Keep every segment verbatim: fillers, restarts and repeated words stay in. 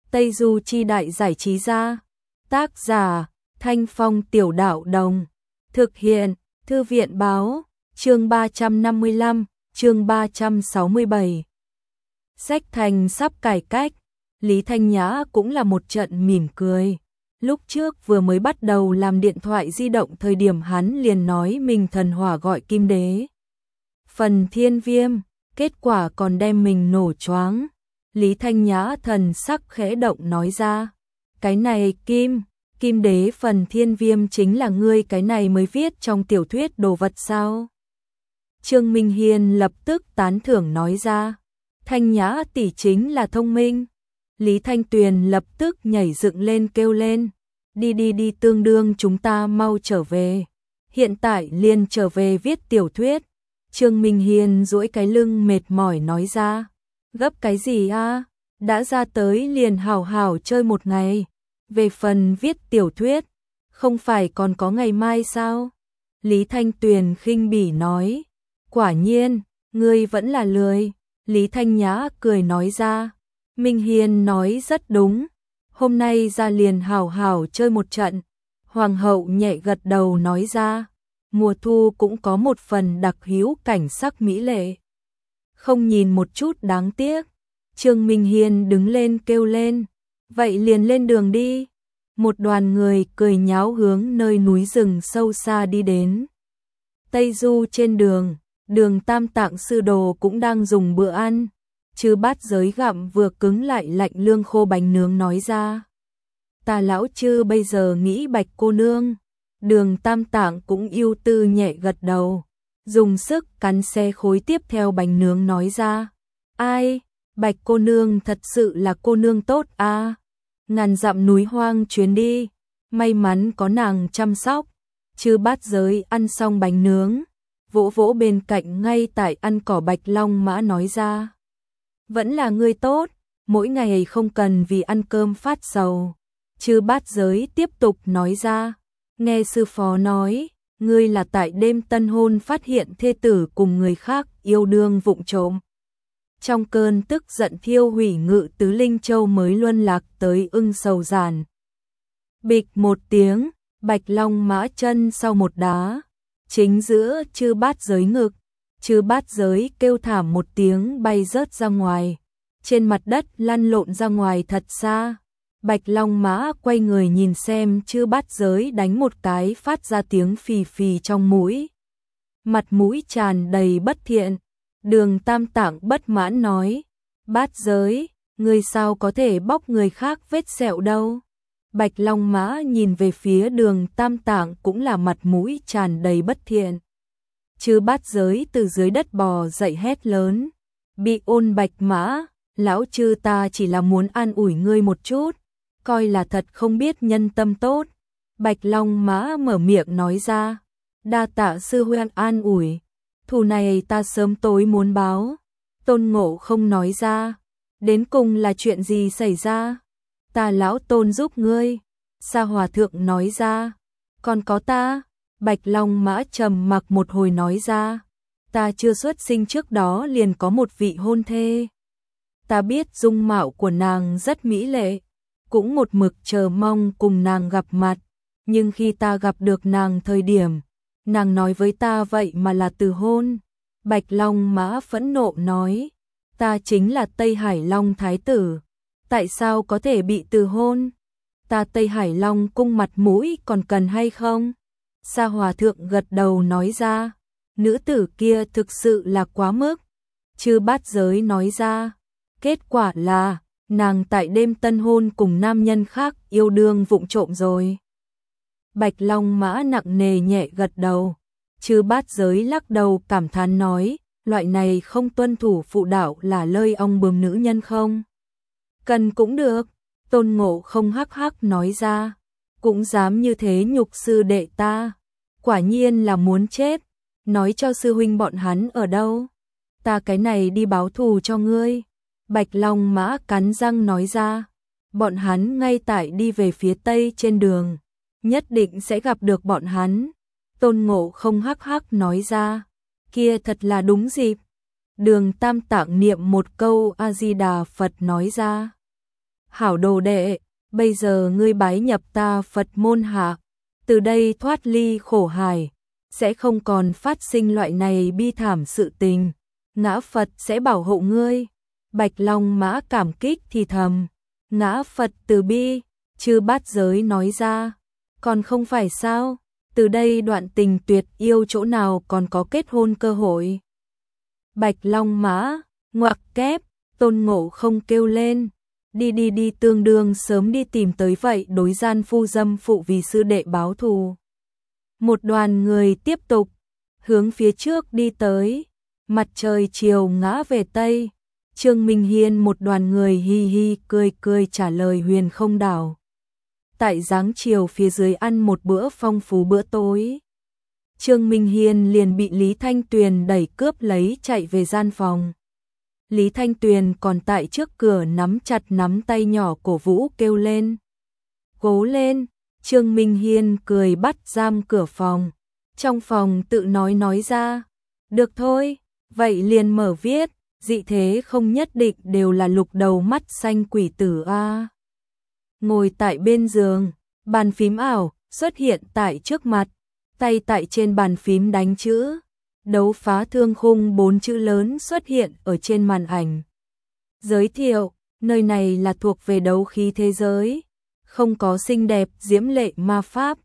Tây Du Chi Đại Giải Trí Gia. Tác giả Thanh Phong Tiểu Đạo Đồng. Thực hiện Thư viện Báo. Chương ba trăm năm mươi lăm, chương ba trăm sáu mươi bảy. Sách Thành sắp cải cách. Lý Thanh Nhã cũng là một trận mỉm cười. Lúc trước vừa mới bắt đầu làm điện thoại di động thời điểm hắn liền nói mình thần hỏa gọi Kim Đế. Phần Thiên Viêm, kết quả còn đem mình nổ choáng. Lý Thanh Nhã thần sắc khẽ động nói ra. Cái này Kim, Kim Đế Phần Thiên Viêm chính là ngươi cái này mới viết trong tiểu thuyết đồ vật sao? Trương Minh Hiên lập tức tán thưởng nói ra. Thanh Nhã tỷ chính là thông minh. Lý Thanh Tuyền lập tức nhảy dựng lên kêu lên. Đi đi đi, tương đương chúng ta mau trở về. Hiện tại liền trở về viết tiểu thuyết. Trương Minh Hiên duỗi cái lưng mệt mỏi nói ra. Gấp cái gì a? Đã ra tới liền hảo hảo chơi một ngày. Về phần viết tiểu thuyết, không phải còn có ngày mai sao? Lý Thanh Tuyền khinh bỉ nói. Quả nhiên, ngươi vẫn là lười. Lý Thanh Nhã cười nói ra. Minh Hiên nói rất đúng. Hôm nay ra liền hảo hảo chơi một trận. Hoàng hậu nhẹ gật đầu nói ra. Mùa thu cũng có một phần đặc hữu cảnh sắc mỹ lệ. Không nhìn một chút đáng tiếc. Trương Minh Hiên đứng lên kêu lên. Vậy liền lên đường đi. Một đoàn người cười nháo hướng nơi núi rừng sâu xa đi đến. Tây Du trên đường, Đường Tam Tạng sư đồ cũng đang dùng bữa ăn. Chư Bát Giới gặm vừa cứng lại lạnh lương khô bánh nướng nói ra. Ta lão chư bây giờ nghĩ Bạch cô nương. Đường Tam Tạng cũng ưu tư nhẹ gật đầu. Dùng sức cắn xe khối tiếp theo bánh nướng nói ra. Ai, Bạch cô nương thật sự là cô nương tốt a. Ngàn dặm núi hoang chuyến đi, may mắn có nàng chăm sóc. Chư Bát Giới ăn xong bánh nướng, vỗ vỗ bên cạnh ngay tại ăn cỏ Bạch Long Mã nói ra. Vẫn là ngươi tốt, mỗi ngày không cần vì ăn cơm phát sầu. Chư Bát Giới tiếp tục nói ra. Nghe sư phó nói, ngươi là tại đêm tân hôn phát hiện thê tử cùng người khác yêu đương vụng trộm. Trong cơn tức giận thiêu hủy Ngự Tứ Linh Châu mới luân lạc tới Ưng Sầu Giản. Bịch một tiếng, Bạch Long Mã chân sau một đá, chính giữa Chư Bát Giới ngực. Chư Bát Giới kêu thảm một tiếng bay rớt ra ngoài, trên mặt đất lăn lộn ra ngoài thật xa. Bạch Long Mã quay người nhìn xem Chư Bát Giới đánh một cái phát ra tiếng phì phì trong mũi. Mặt mũi tràn đầy bất thiện. Đường Tam Tạng bất mãn nói. Bát Giới, ngươi sao có thể bóc người khác vết sẹo đâu? Bạch Long Mã nhìn về phía Đường Tam Tạng cũng là mặt mũi tràn đầy bất thiện. Chư Bát Giới từ dưới đất bò dậy hét lớn. Bị ôn Bạch Mã, lão chư ta chỉ là muốn an ủi ngươi một chút. Coi là thật không biết nhân tâm tốt. Bạch Long Mã mở miệng nói ra. Đa tạ sư huynh an ủi. Thù này ta sớm tối muốn báo. Tôn Ngộ Không nói ra. Đến cùng là chuyện gì xảy ra? Ta lão Tôn giúp ngươi. Sa Hòa Thượng nói ra. Còn có ta? Bạch Long Mã trầm mặc một hồi nói ra. Ta chưa xuất sinh trước đó liền có một vị hôn thê. Ta biết dung mạo của nàng rất mỹ lệ. Cũng một mực chờ mong cùng nàng gặp mặt. Nhưng khi ta gặp được nàng thời điểm, nàng nói với ta vậy mà là từ hôn. Bạch Long Mã phẫn nộ nói. Ta chính là Tây Hải Long Thái tử. Tại sao có thể bị từ hôn? Ta Tây Hải Long cung mặt mũi còn cần hay không? Sa Hòa Thượng gật đầu nói ra. Nữ tử kia thực sự là quá mức. Chư Bát Giới nói ra. Kết quả là nàng tại đêm tân hôn cùng nam nhân khác yêu đương vụng trộm rồi. Bạch Long Mã nặng nề nhẹ gật đầu. Chư Bát Giới lắc đầu cảm thán nói. Loại này không tuân thủ phụ đạo là lơi ong bướm nữ nhân không? Cần cũng được. Tôn Ngộ Không hắc hắc nói ra. Cũng dám như thế nhục sư đệ ta. Quả nhiên là muốn chết. Nói cho sư huynh bọn hắn ở đâu? Ta cái này đi báo thù cho ngươi. Bạch Long Mã cắn răng nói ra. Bọn hắn ngay tại đi về phía tây trên đường. Nhất định sẽ gặp được bọn hắn. Tôn Ngộ Không hắc hắc nói ra. Kia thật là đúng dịp. Đường Tam Tạng niệm một câu A-di-đà Phật nói ra. hảo đồ đệ, bây giờ ngươi bái nhập ta Phật môn hạ, từ đây thoát ly khổ hải, sẽ không còn phát sinh loại này bi thảm sự tình, ngã Phật sẽ bảo hộ ngươi. Bạch Long Mã cảm kích thì thầm, ngã Phật từ bi, chư bát giới nói ra, còn không phải sao, từ đây đoạn tình tuyệt yêu chỗ nào còn có kết hôn cơ hội. Bạch Long Mã, ngoặc kép, Tôn Ngộ Không kêu lên, đi đi đi, tương đương sớm đi tìm tới vậy đối gian phu dâm phụ vì sư đệ báo thù. Một đoàn người tiếp tục hướng phía trước đi tới, mặt trời chiều ngã về tây, Trương Minh Hiên một đoàn người hi hi cười cười trả lời Huyền Không Đảo. Tại dáng chiều phía dưới ăn một bữa phong phú bữa tối, Trương Minh Hiên liền bị Lý Thanh Tuyền đẩy cướp lấy chạy về gian phòng. Lý Thanh Tuyền còn tại trước cửa nắm chặt nắm tay nhỏ cổ vũ kêu lên. Cố lên, Trương Minh Hiên cười bắt giam cửa phòng. Trong phòng tự nói nói ra, được thôi, vậy liền mở viết, dị thế không nhất định đều là lục đầu mắt xanh quỷ tử a. Ngồi tại bên giường, bàn phím ảo xuất hiện tại trước mặt, tay tại trên bàn phím đánh chữ. Đấu phá thương khung bốn chữ lớn xuất hiện ở trên màn ảnh. Giới thiệu, nơi này là thuộc về đấu khí thế giới, không có xinh đẹp diễm lệ ma pháp,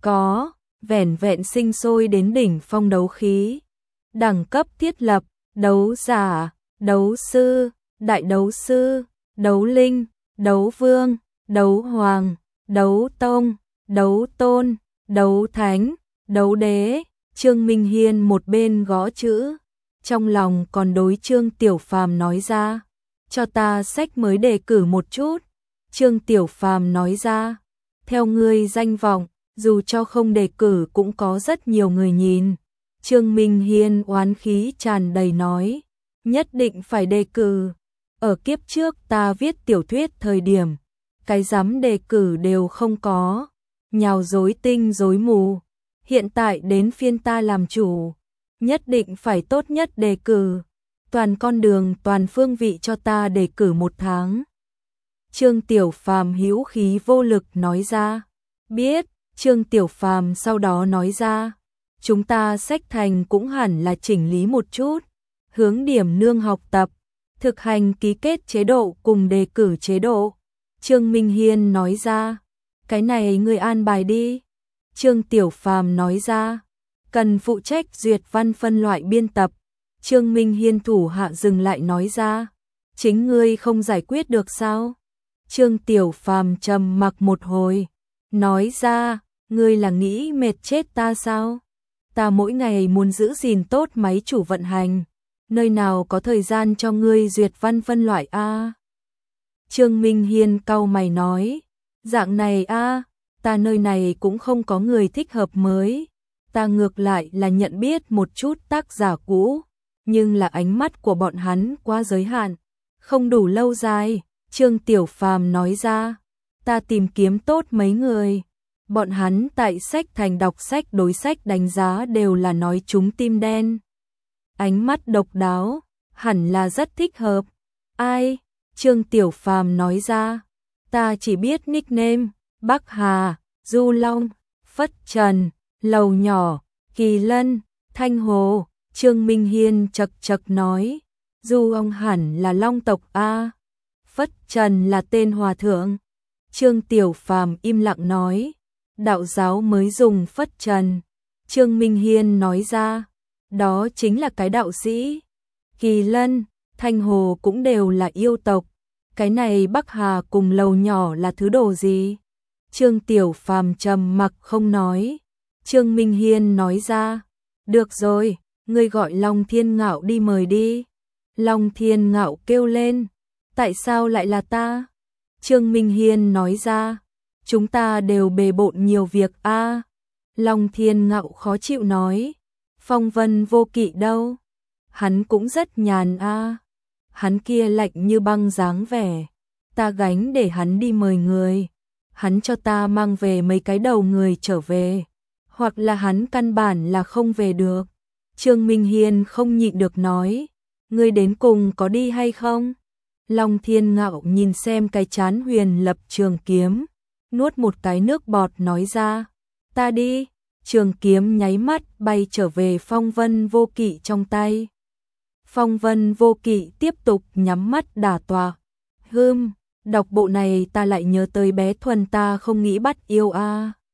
có vẻn vẹn sinh sôi đến đỉnh phong đấu khí. Đẳng cấp thiết lập, đấu giả, đấu sư, đại đấu sư, đấu linh, đấu vương, đấu hoàng, đấu tông, đấu tôn, đấu thánh, đấu đế. Trương Minh Hiên một bên gõ chữ, trong lòng còn đối Trương Tiểu Phàm nói ra, cho ta sách mới đề cử một chút. Trương Tiểu Phàm nói ra, theo ngươi danh vọng, dù cho không đề cử cũng có rất nhiều người nhìn. Trương Minh Hiên oán khí tràn đầy nói, nhất định phải đề cử. Ở kiếp trước ta viết tiểu thuyết thời điểm, cái dám đề cử đều không có, nhào dối tinh dối mù. Hiện tại đến phiên ta làm chủ, nhất định phải tốt nhất đề cử, toàn con đường toàn phương vị cho ta đề cử một tháng. Trương Tiểu Phàm hữu khí vô lực nói ra, biết. Trương Tiểu Phàm sau đó nói ra, chúng ta sách thành cũng hẳn là chỉnh lý một chút, hướng điểm nương học tập, thực hành ký kết chế độ cùng đề cử chế độ. Trương Minh Hiên nói ra, cái này ngươi an bài đi. Trương Tiểu Phàm nói ra, cần phụ trách duyệt văn phân loại biên tập. Trương Minh Hiên thủ hạ dừng lại nói ra, chính ngươi không giải quyết được sao? Trương Tiểu Phàm trầm mặc một hồi, nói ra, ngươi là nghĩ mệt chết ta sao? Ta mỗi ngày muốn giữ gìn tốt máy chủ vận hành, nơi nào có thời gian cho ngươi duyệt văn phân loại a? Trương Minh Hiên cau mày nói, dạng này a, ta nơi này cũng không có người thích hợp mới, ta ngược lại là nhận biết một chút tác giả cũ, nhưng là ánh mắt của bọn hắn quá giới hạn, không đủ lâu dài. Trương Tiểu Phàm nói ra, ta tìm kiếm tốt mấy người, bọn hắn tại sách thành đọc sách đối sách đánh giá đều là nói chúng tim đen. Ánh mắt độc đáo, hẳn là rất thích hợp. Ai? Trương Tiểu Phàm nói ra, ta chỉ biết nickname, Bắc Hà, Du Long, Phất Trần, Lầu Nhỏ, Kỳ Lân, Thanh Hồ. Trương Minh Hiên chật chật nói, Du Long hẳn là Long tộc a, Phất Trần là tên hòa thượng. Trương Tiểu Phàm im lặng nói, đạo giáo mới dùng Phất Trần. Trương Minh Hiên nói ra, đó chính là cái đạo sĩ. Kỳ Lân, Thanh Hồ cũng đều là yêu tộc, cái này Bắc Hà cùng Lầu Nhỏ là thứ đồ gì? Trương Tiểu Phàm trầm mặc không nói. Trương Minh Hiên nói ra, được rồi, ngươi gọi Long Thiên Ngạo đi mời đi. Long Thiên Ngạo kêu lên, tại sao lại là ta? Trương Minh Hiên nói ra, chúng ta đều bề bộn nhiều việc a. Long Thiên Ngạo khó chịu nói, Phong Vân Vô Kỵ đâu? Hắn cũng rất nhàn a. Hắn kia lạnh như băng dáng vẻ, ta gánh để hắn đi mời người. Hắn cho ta mang về mấy cái đầu người trở về, hoặc là hắn căn bản là không về được. Trương Minh Hiên không nhịn được nói, ngươi đến cùng có đi hay không? Long Thiên Ngạo nhìn xem cái chán Huyền Lập trường kiếm, nuốt một cái nước bọt nói ra, ta đi, trường kiếm nháy mắt bay trở về Phong Vân Vô Kỵ trong tay. Phong Vân Vô Kỵ tiếp tục nhắm mắt đả tọa, hưm, đọc bộ này ta lại nhớ tới bé Thuần ta không nghĩ bắt yêu a.